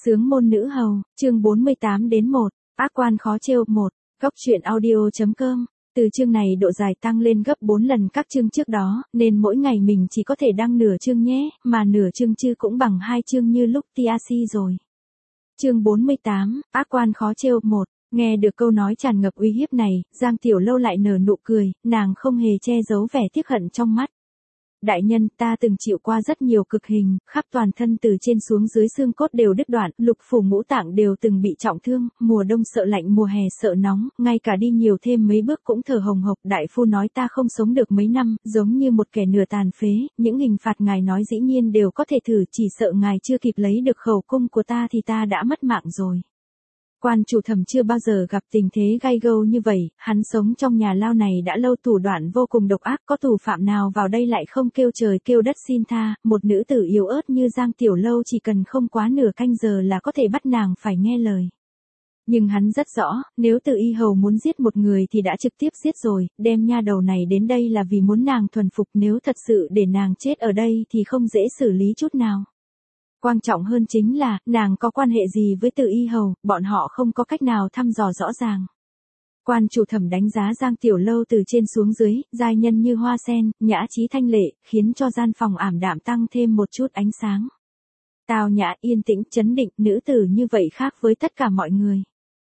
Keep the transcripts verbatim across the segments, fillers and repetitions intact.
Sướng môn nữ hầu, chương bốn mươi tám đến một, ác quan khó trêu một, góc truyện audio.com. Từ chương này độ dài tăng lên gấp bốn lần các chương trước đó, nên mỗi ngày mình chỉ có thể đăng nửa chương nhé, mà nửa chương chứ cũng bằng hai chương như lúc tê a xê rồi. Chương bốn mươi tám, ác quan khó trêu một. Nghe được câu nói tràn ngập uy hiếp này, Giang Tiểu Lâu lại nở nụ cười, nàng không hề che giấu vẻ tiếc hận trong mắt. Đại nhân, ta từng chịu qua rất nhiều cực hình, khắp toàn thân từ trên xuống dưới xương cốt đều đứt đoạn, lục phủ ngũ tạng đều từng bị trọng thương, mùa đông sợ lạnh, mùa hè sợ nóng, ngay cả đi nhiều thêm mấy bước cũng thở hồng hộc. Đại phu nói ta không sống được mấy năm, giống như một kẻ nửa tàn phế, những hình phạt ngài nói dĩ nhiên đều có thể thử, chỉ sợ ngài chưa kịp lấy được khẩu cung của ta thì ta đã mất mạng rồi. Quan chủ Thẩm chưa bao giờ gặp tình thế gay gâu như vậy, hắn sống trong nhà lao này đã lâu, thủ đoạn vô cùng độc ác, có tù phạm nào vào đây lại không kêu trời kêu đất xin tha, một nữ tử yếu ớt như Giang Tiểu Lâu chỉ cần không quá nửa canh giờ là có thể bắt nàng phải nghe lời. Nhưng hắn rất rõ, nếu Từ Y Hầu muốn giết một người thì đã trực tiếp giết rồi, đem nha đầu này đến đây là vì muốn nàng thuần phục, nếu thật sự để nàng chết ở đây thì không dễ xử lý chút nào. Quan trọng hơn chính là, nàng có quan hệ gì với Từ Y Hầu, bọn họ không có cách nào thăm dò rõ ràng. Quan chủ Thẩm đánh giá Giang Tiểu Lâu từ trên xuống dưới, giai nhân như hoa sen, nhã trí thanh lệ, khiến cho gian phòng ảm đạm tăng thêm một chút ánh sáng. Tào nhã, yên tĩnh, chấn định, nữ tử như vậy khác với tất cả mọi người.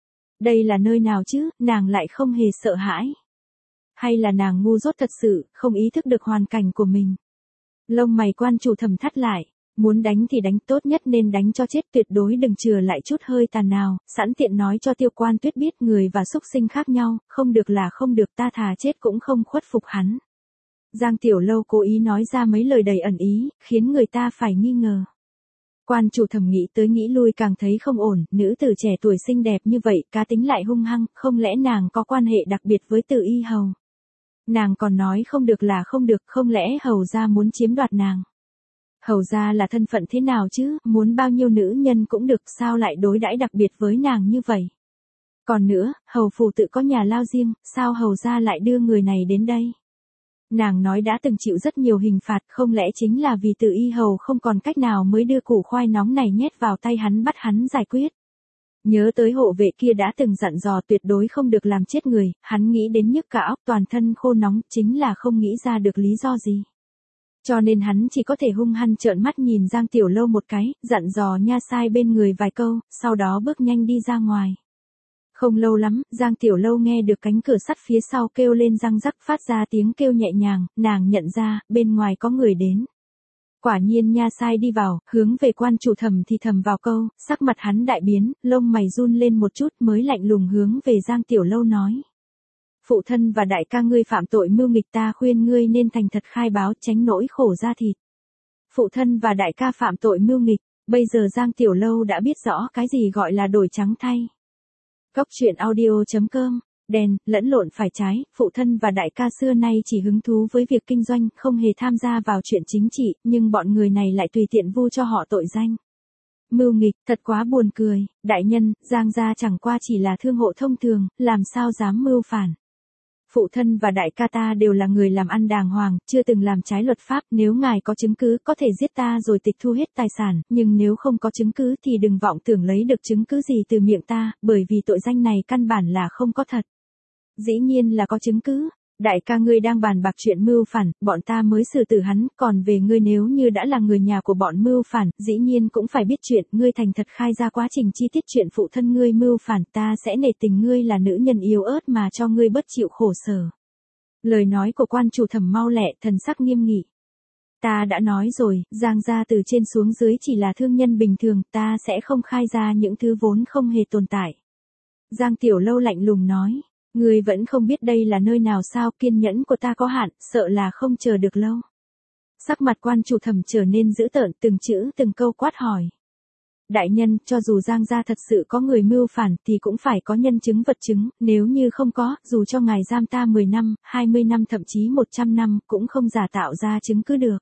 Đây là nơi nào chứ, nàng lại không hề sợ hãi. Hay là nàng ngu dốt thật sự, không ý thức được hoàn cảnh của mình. Lông mày quan chủ Thẩm thắt lại. Muốn đánh thì đánh, tốt nhất nên đánh cho chết, tuyệt đối đừng chừa lại chút hơi tàn nào, sẵn tiện nói cho Tiêu Quan Tuyết biết người và súc sinh khác nhau, không được là không được, ta thà chết cũng không khuất phục hắn. Giang Tiểu Lâu cố ý nói ra mấy lời đầy ẩn ý, khiến người ta phải nghi ngờ. Quan chủ Thẩm nghĩ tới nghĩ lui càng thấy không ổn, nữ tử trẻ tuổi xinh đẹp như vậy, cá tính lại hung hăng, không lẽ nàng có quan hệ đặc biệt với Từ Y Hầu? Nàng còn nói không được là không được, không lẽ hầu gia muốn chiếm đoạt nàng? Hầu gia là thân phận thế nào chứ, muốn bao nhiêu nữ nhân cũng được, sao lại đối đãi đặc biệt với nàng như vậy? Còn nữa, hầu phủ tự có nhà lao riêng, sao hầu gia lại đưa người này đến đây? Nàng nói đã từng chịu rất nhiều hình phạt, không lẽ chính là vì Từ Y Hầu không còn cách nào mới đưa củ khoai nóng này nhét vào tay hắn bắt hắn giải quyết? Nhớ tới hộ vệ kia đã từng dặn dò tuyệt đối không được làm chết người, hắn nghĩ đến nhức cả óc, toàn thân khô nóng, chính là không nghĩ ra được lý do gì. Cho nên hắn chỉ có thể hung hăng trợn mắt nhìn Giang Tiểu Lâu một cái, dặn dò nha sai bên người vài câu, sau đó bước nhanh đi ra ngoài. Không lâu lắm, Giang Tiểu Lâu nghe được cánh cửa sắt phía sau kêu lên răng rắc, phát ra tiếng kêu nhẹ nhàng, nàng nhận ra, bên ngoài có người đến. Quả nhiên nha sai đi vào, hướng về quan chủ Thẩm thì thầm vào câu, sắc mặt hắn đại biến, lông mày run lên một chút mới lạnh lùng hướng về Giang Tiểu Lâu nói. Phụ thân và đại ca ngươi phạm tội mưu nghịch, ta khuyên ngươi nên thành thật khai báo, tránh nỗi khổ da thịt. Phụ thân và đại ca phạm tội mưu nghịch, bây giờ Giang Tiểu Lâu đã biết rõ cái gì gọi là đổi trắng thay. Góc truyện audio.com, đèn, lẫn lộn phải trái, phụ thân và đại ca xưa nay chỉ hứng thú với việc kinh doanh, không hề tham gia vào chuyện chính trị, nhưng bọn người này lại tùy tiện vu cho họ tội danh. Mưu nghịch, thật quá buồn cười, đại nhân, Giang gia chẳng qua chỉ là thương hộ thông thường, làm sao dám mưu phản. Phụ thân và đại ca ta đều là người làm ăn đàng hoàng, chưa từng làm trái luật pháp, nếu ngài có chứng cứ có thể giết ta rồi tịch thu hết tài sản, nhưng nếu không có chứng cứ thì đừng vọng tưởng lấy được chứng cứ gì từ miệng ta, bởi vì tội danh này căn bản là không có thật. Dĩ nhiên là có chứng cứ, đại ca ngươi đang bàn bạc chuyện mưu phản, bọn ta mới xử tử hắn, còn về ngươi nếu như đã là người nhà của bọn mưu phản, dĩ nhiên cũng phải biết chuyện, ngươi thành thật khai ra quá trình chi tiết chuyện phụ thân ngươi mưu phản, ta sẽ nể tình ngươi là nữ nhân yếu ớt mà cho ngươi bớt chịu khổ sở. Lời nói của quan chủ Thẩm mau lẹ, thần sắc nghiêm nghị. Ta đã nói rồi, Giang gia từ trên xuống dưới chỉ là thương nhân bình thường, ta sẽ không khai ra những thứ vốn không hề tồn tại. Giang Tiểu Lâu lạnh lùng nói. Ngươi vẫn không biết đây là nơi nào sao, kiên nhẫn của ta có hạn, sợ là không chờ được lâu. Sắc mặt quan chủ Thẩm trở nên dữ tợn, từng chữ từng câu quát hỏi. Đại nhân, cho dù Giang gia thật sự có người mưu phản thì cũng phải có nhân chứng vật chứng, nếu như không có, dù cho ngài giam ta mười năm, hai mươi năm thậm chí một trăm năm cũng không giả tạo ra chứng cứ được.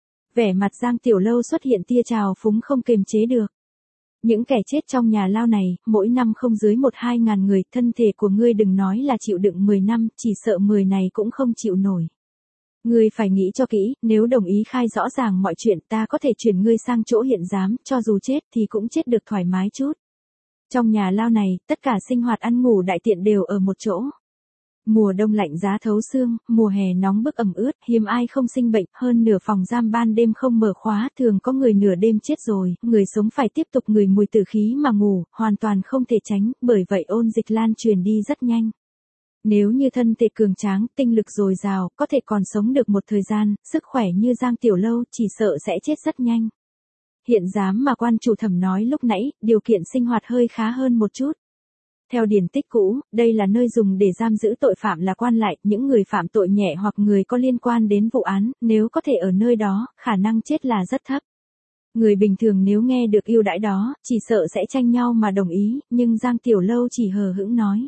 Vẻ mặt Giang Tiểu Lâu xuất hiện tia trào phúng không kềm chế được. Những kẻ chết trong nhà lao này, mỗi năm không dưới một hai ngàn người, thân thể của ngươi đừng nói là chịu đựng mười năm, chỉ sợ mười này cũng không chịu nổi. Ngươi phải nghĩ cho kỹ, nếu đồng ý khai rõ ràng mọi chuyện ta có thể chuyển ngươi sang chỗ hiện giám, cho dù chết thì cũng chết được thoải mái chút. Trong nhà lao này, tất cả sinh hoạt ăn ngủ đại tiện đều ở một chỗ. Mùa đông lạnh giá thấu xương, mùa hè nóng bức ẩm ướt, hiếm ai không sinh bệnh, hơn nửa phòng giam ban đêm không mở khóa, thường có người nửa đêm chết rồi, người sống phải tiếp tục ngửi mùi tử khí mà ngủ, hoàn toàn không thể tránh, bởi vậy ôn dịch lan truyền đi rất nhanh. Nếu như thân thể cường tráng, tinh lực dồi dào, có thể còn sống được một thời gian, sức khỏe như Giang Tiểu Lâu chỉ sợ sẽ chết rất nhanh. Hiện giám mà quan chủ thẩm nói lúc nãy, điều kiện sinh hoạt hơi khá hơn một chút. Theo điển tích cũ, đây là nơi dùng để giam giữ tội phạm là quan lại, những người phạm tội nhẹ hoặc người có liên quan đến vụ án, nếu có thể ở nơi đó, khả năng chết là rất thấp. Người bình thường nếu nghe được ưu đãi đó, chỉ sợ sẽ tranh nhau mà đồng ý, nhưng Giang Tiểu Lâu chỉ hờ hững nói.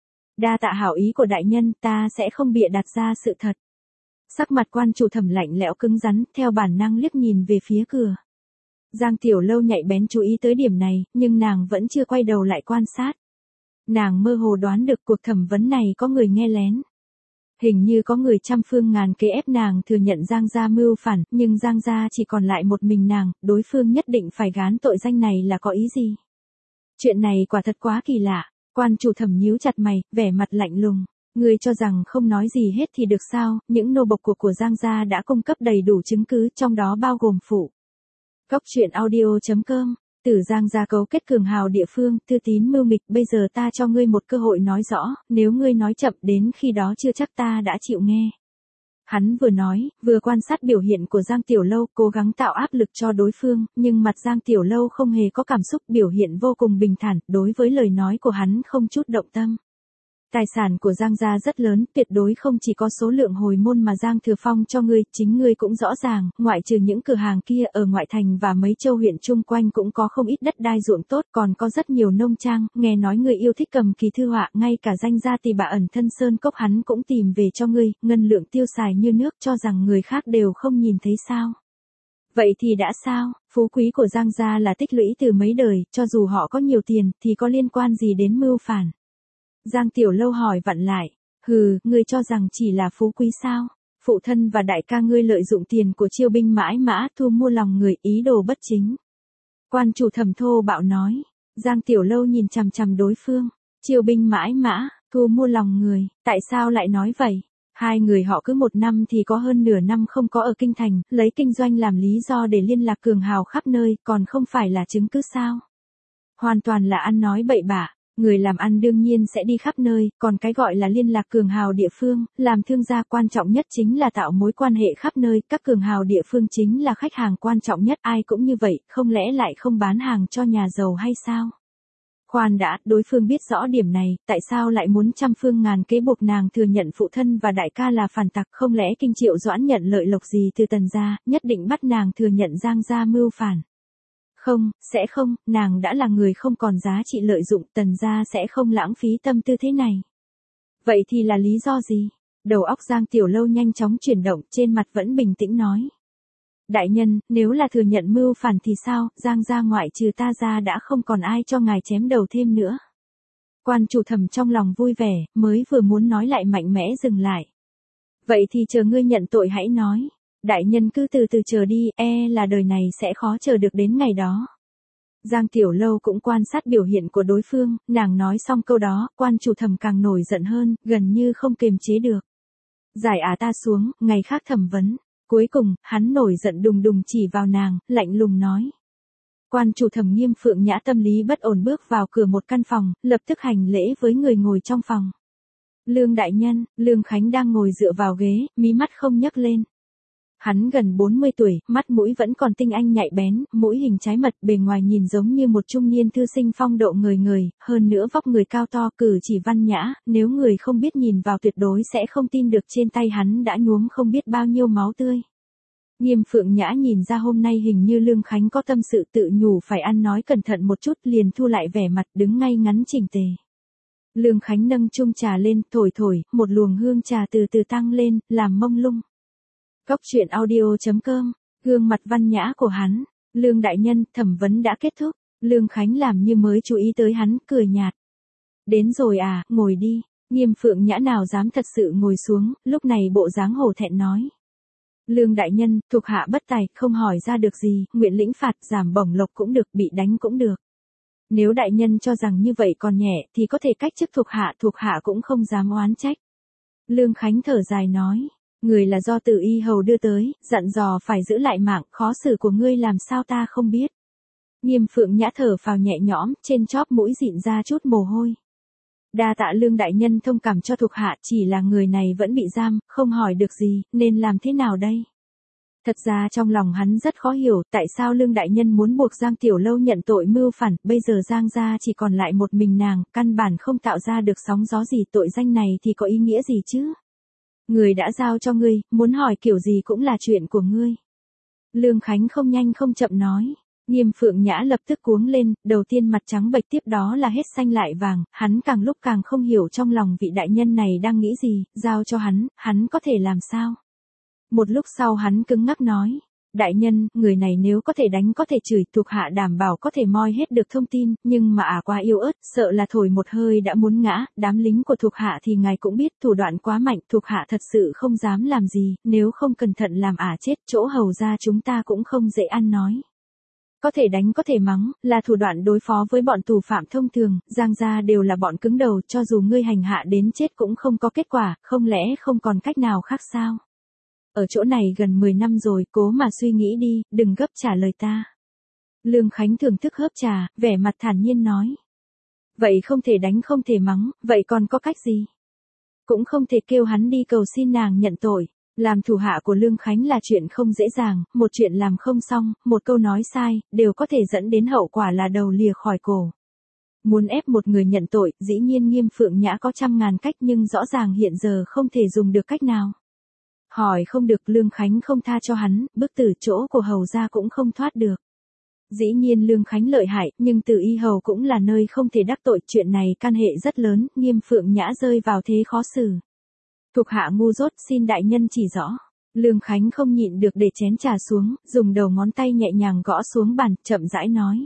Đa tạ hảo ý của đại nhân, ta sẽ không bịa đặt ra sự thật. Sắc mặt quan chủ thẩm lạnh lẽo cứng rắn, theo bản năng liếc nhìn về phía cửa. Giang Tiểu Lâu nhạy bén chú ý tới điểm này, nhưng nàng vẫn chưa quay đầu lại quan sát. Nàng mơ hồ đoán được cuộc thẩm vấn này có người nghe lén. Hình như có người trăm phương ngàn kế ép nàng thừa nhận Giang gia mưu phản, nhưng Giang gia chỉ còn lại một mình nàng, đối phương nhất định phải gán tội danh này là có ý gì? Chuyện này quả thật quá kỳ lạ. Quan chủ thẩm nhíu chặt mày, vẻ mặt lạnh lùng. Ngươi cho rằng không nói gì hết thì được sao, những nô bộc của của Giang gia đã cung cấp đầy đủ chứng cứ, trong đó bao gồm phụ. Góc truyện audio chấm com, Tử Giang gia cấu kết cường hào địa phương, thư tín mưu nghịch, bây giờ ta cho ngươi một cơ hội nói rõ, nếu ngươi nói chậm đến khi đó chưa chắc ta đã chịu nghe. Hắn vừa nói, vừa quan sát biểu hiện của Giang Tiểu Lâu, cố gắng tạo áp lực cho đối phương, nhưng mặt Giang Tiểu Lâu không hề có cảm xúc, biểu hiện vô cùng bình thản, đối với lời nói của hắn không chút động tâm. Tài sản của Giang gia rất lớn, tuyệt đối không chỉ có số lượng hồi môn mà Giang Thừa Phong cho ngươi, chính ngươi cũng rõ ràng, ngoại trừ những cửa hàng kia ở ngoại thành và mấy châu huyện chung quanh cũng có không ít đất đai ruộng tốt, còn có rất nhiều nông trang, nghe nói ngươi yêu thích cầm kỳ thư họa, ngay cả danh gia tỷ bà ẩn thân sơn cốc hắn cũng tìm về cho ngươi, ngân lượng tiêu xài như nước, cho rằng người khác đều không nhìn thấy sao. Vậy thì đã sao, phú quý của Giang gia là tích lũy từ mấy đời, cho dù họ có nhiều tiền, thì có liên quan gì đến mưu phản? Giang Tiểu Lâu hỏi vặn lại, hừ, ngươi cho rằng chỉ là phú quý sao? Phụ thân và đại ca ngươi lợi dụng tiền của chiêu binh mãi mã thu mua lòng người, ý đồ bất chính. Quan chủ thẩm thô bạo nói, Giang Tiểu Lâu nhìn chằm chằm đối phương, chiêu binh mãi mã, thu mua lòng người, tại sao lại nói vậy? Hai người họ cứ một năm thì có hơn nửa năm không có ở kinh thành, lấy kinh doanh làm lý do để liên lạc cường hào khắp nơi, còn không phải là chứng cứ sao? Hoàn toàn là ăn nói bậy bạ. Người làm ăn đương nhiên sẽ đi khắp nơi, còn cái gọi là liên lạc cường hào địa phương, làm thương gia quan trọng nhất chính là tạo mối quan hệ khắp nơi, các cường hào địa phương chính là khách hàng quan trọng nhất, ai cũng như vậy, không lẽ lại không bán hàng cho nhà giàu hay sao? Khoan đã, đối phương biết rõ điểm này, tại sao lại muốn trăm phương ngàn kế buộc nàng thừa nhận phụ thân và đại ca là phản tặc, không lẽ Kinh Triệu Doãn nhận lợi lộc gì từ Tần gia, nhất định bắt nàng thừa nhận Giang gia mưu phản. Không, sẽ không, nàng đã là người không còn giá trị lợi dụng, Tần gia sẽ không lãng phí tâm tư thế này. Vậy thì là lý do gì? Đầu óc Giang Tiểu Lâu nhanh chóng chuyển động, trên mặt vẫn bình tĩnh nói. Đại nhân, nếu là thừa nhận mưu phản thì sao, Giang gia ngoại trừ ta ra đã không còn ai cho ngài chém đầu thêm nữa. Quan chủ thẩm trong lòng vui vẻ, mới vừa muốn nói lại mạnh mẽ dừng lại. Vậy thì chờ ngươi nhận tội hãy nói. Đại nhân cứ từ từ chờ đi, e là đời này sẽ khó chờ được đến ngày đó. Giang Tiểu Lâu cũng quan sát biểu hiện của đối phương, nàng nói xong câu đó, quan chủ thẩm càng nổi giận hơn, gần như không kiềm chế được. Giải á ta xuống, ngày khác thẩm vấn. Cuối cùng, hắn nổi giận đùng đùng chỉ vào nàng, lạnh lùng nói. Quan chủ thẩm Nghiêm Phượng Nhã tâm lý bất ổn bước vào cửa một căn phòng, lập tức hành lễ với người ngồi trong phòng. Lương đại nhân, Lương Khánh đang ngồi dựa vào ghế, mí mắt không nhấc lên. Hắn gần bốn mươi tuổi, mắt mũi vẫn còn tinh anh nhạy bén, mũi hình trái mật, bề ngoài nhìn giống như một trung niên thư sinh phong độ ngời ngời, hơn nữa vóc người cao to, cử chỉ văn nhã, nếu người không biết nhìn vào tuyệt đối sẽ không tin được trên tay hắn đã nhuốm không biết bao nhiêu máu tươi. Nghiêm Phượng Nhã nhìn ra hôm nay hình như Lương Khánh có tâm sự tự nhủ phải ăn nói cẩn thận một chút, liền thu lại vẻ mặt đứng ngay ngắn chỉnh tề. Lương Khánh nâng chung trà lên, thổi thổi, một luồng hương trà từ từ tăng lên, làm mông lung. Góc truyện audio chấm com, gương mặt văn nhã của hắn, Lương đại nhân, thẩm vấn đã kết thúc, Lương Khánh làm như mới chú ý tới hắn, cười nhạt. Đến rồi à, ngồi đi, Nghiêm Phượng Nhã nào dám thật sự ngồi xuống, lúc này bộ dáng hổ thẹn nói. Lương đại nhân, thuộc hạ bất tài, không hỏi ra được gì, nguyện lĩnh phạt, giảm bổng lộc cũng được, bị đánh cũng được. Nếu đại nhân cho rằng như vậy còn nhẹ, thì có thể cách chức thuộc hạ, thuộc hạ cũng không dám oán trách. Lương Khánh thở dài nói, người là do Từ Y Hầu đưa tới, dặn dò phải giữ lại mạng, khó xử của ngươi làm sao ta không biết. Nghiêm Phượng Nhã thở phào nhẹ nhõm, trên chóp mũi dịn ra chút mồ hôi. Đa tạ Lương đại nhân thông cảm cho thuộc hạ, chỉ là người này vẫn bị giam, không hỏi được gì, nên làm thế nào đây? Thật ra trong lòng hắn rất khó hiểu, tại sao Lương đại nhân muốn buộc Giang Tiểu Lâu nhận tội mưu phản, bây giờ Giang gia chỉ còn lại một mình nàng, căn bản không tạo ra được sóng gió gì, tội danh này thì có ý nghĩa gì chứ? Người đã giao cho ngươi, muốn hỏi kiểu gì cũng là chuyện của ngươi. Lương Khánh không nhanh không chậm nói. Nghiêm Phượng Nhã lập tức cuống lên, đầu tiên mặt trắng bệch, tiếp đó là hết xanh lại vàng, hắn càng lúc càng không hiểu trong lòng vị đại nhân này đang nghĩ gì, giao cho hắn, hắn có thể làm sao? Một lúc sau hắn cứng ngắc nói, đại nhân, người này nếu có thể đánh có thể chửi, thuộc hạ đảm bảo có thể moi hết được thông tin, nhưng mà ả quá yếu ớt, sợ là thổi một hơi đã muốn ngã, đám lính của thuộc hạ thì ngài cũng biết thủ đoạn quá mạnh, thuộc hạ thật sự không dám làm gì, nếu không cẩn thận làm ả chết, chỗ hầu ra chúng ta cũng không dễ ăn nói. Có thể đánh có thể mắng, là thủ đoạn đối phó với bọn tù phạm thông thường, Giang gia đều là bọn cứng đầu, cho dù ngươi hành hạ đến chết cũng không có kết quả, không lẽ không còn cách nào khác sao? Ở chỗ này gần mười năm rồi, cố mà suy nghĩ đi, đừng gấp trả lời ta. Lương Khánh thưởng thức hớp trà, vẻ mặt thản nhiên nói. Vậy không thể đánh không thể mắng, vậy còn có cách gì? Cũng không thể kêu hắn đi cầu xin nàng nhận tội. Làm thủ hạ của Lương Khánh là chuyện không dễ dàng, một chuyện làm không xong, một câu nói sai, đều có thể dẫn đến hậu quả là đầu lìa khỏi cổ. Muốn ép một người nhận tội, dĩ nhiên Nghiêm Phượng Nhã có trăm ngàn cách nhưng rõ ràng hiện giờ không thể dùng được cách nào. Hỏi không được, Lương Khánh không tha cho hắn, bức tử chỗ của hầu gia cũng không thoát được. Dĩ nhiên Lương Khánh lợi hại, nhưng Từ Y Hầu cũng là nơi không thể đắc tội, chuyện này can hệ rất lớn, Nghiêm Phượng Nhã rơi vào thế khó xử. Thuộc hạ ngu dốt, xin đại nhân chỉ rõ. Lương Khánh không nhịn được để chén trà xuống, dùng đầu ngón tay nhẹ nhàng gõ xuống bàn, chậm rãi nói.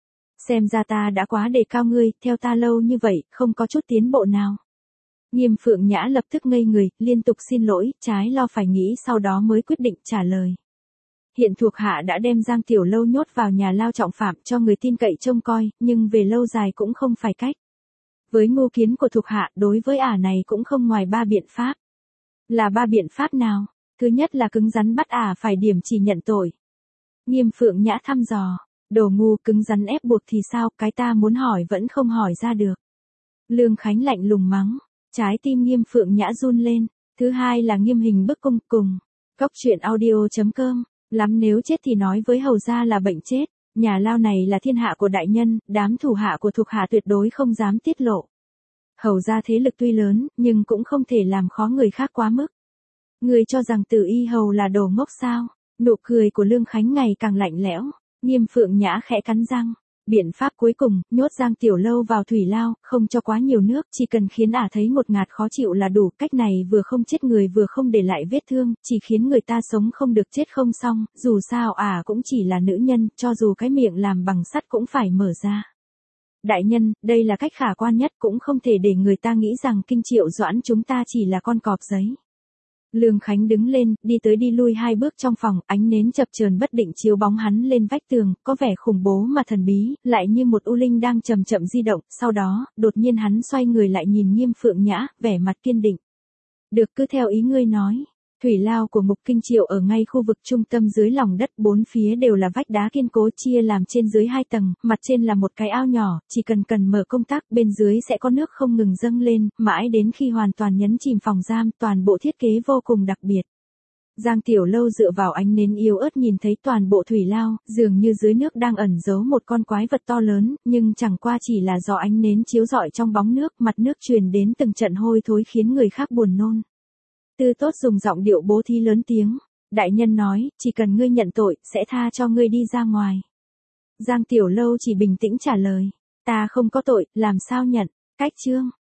Xem ra ta đã quá đề cao ngươi, theo ta lâu như vậy, không có chút tiến bộ nào. Nghiêm Phượng Nhã lập tức ngây người, liên tục xin lỗi, trái lo phải nghĩ sau đó mới quyết định trả lời. Hiện thuộc hạ đã đem Giang Tiểu Lâu nhốt vào nhà lao trọng phạm cho người tin cậy trông coi, nhưng về lâu dài cũng không phải cách. Với ngu kiến của thuộc hạ, đối với ả này cũng không ngoài ba biện pháp. Là ba biện pháp nào? Thứ nhất là cứng rắn bắt ả phải điểm chỉ nhận tội. Nghiêm Phượng Nhã thăm dò, đồ ngu, cứng rắn ép buộc thì sao, cái ta muốn hỏi vẫn không hỏi ra được. Lương Khánh lạnh lùng mắng, trái tim Nghiêm Phượng Nhã run lên. Thứ hai là nghiêm hình bức cung, cùng. Cóc truyện audio chấm com, lắm nếu chết thì nói với hầu gia là bệnh chết. Nhà lao này là thiên hạ của đại nhân, đám thủ hạ của thuộc hạ tuyệt đối không dám tiết lộ. Hầu gia thế lực tuy lớn, nhưng cũng không thể làm khó người khác quá mức. Người cho rằng Từ Y Hầu là đồ ngốc sao? Nụ cười của Lương Khánh ngày càng lạnh lẽo. Nghiêm Phượng Nhã khẽ cắn răng. Biện pháp cuối cùng, nhốt Giang Tiểu Lâu vào thủy lao, không cho quá nhiều nước, chỉ cần khiến ả thấy một ngạt khó chịu là đủ. Cách này vừa không chết người vừa không để lại vết thương, chỉ khiến người ta sống không được chết không xong, dù sao ả cũng chỉ là nữ nhân, cho dù cái miệng làm bằng sắt cũng phải mở ra. Đại nhân, đây là cách khả quan nhất, cũng không thể để người ta nghĩ rằng Kinh Triệu Doãn chúng ta chỉ là con cọp giấy. Lương Khánh đứng lên, đi tới đi lui hai bước trong phòng, ánh nến chập chờn bất định chiếu bóng hắn lên vách tường, có vẻ khủng bố mà thần bí, lại như một u linh đang chậm chậm di động, sau đó, đột nhiên hắn xoay người lại nhìn Nghiêm Phượng Nhã, vẻ mặt kiên định. Được, cứ theo ý ngươi nói. Thủy lao của Mục Kinh Triệu ở ngay khu vực trung tâm dưới lòng đất, bốn phía đều là vách đá kiên cố chia làm trên dưới hai tầng, mặt trên là một cái ao nhỏ, chỉ cần cần mở công tắc, bên dưới sẽ có nước không ngừng dâng lên, mãi đến khi hoàn toàn nhấn chìm phòng giam, toàn bộ thiết kế vô cùng đặc biệt. Giang Tiểu Lâu dựa vào ánh nến yếu ớt nhìn thấy toàn bộ thủy lao, dường như dưới nước đang ẩn giấu một con quái vật to lớn, nhưng chẳng qua chỉ là do ánh nến chiếu rọi trong bóng nước, mặt nước truyền đến từng trận hôi thối khiến người khác buồn nôn. Tư Tốt dùng giọng điệu bố thí lớn tiếng, đại nhân nói, chỉ cần ngươi nhận tội, sẽ tha cho ngươi đi ra ngoài. Giang Tiểu Lâu chỉ bình tĩnh trả lời, ta không có tội, làm sao nhận, cách chương.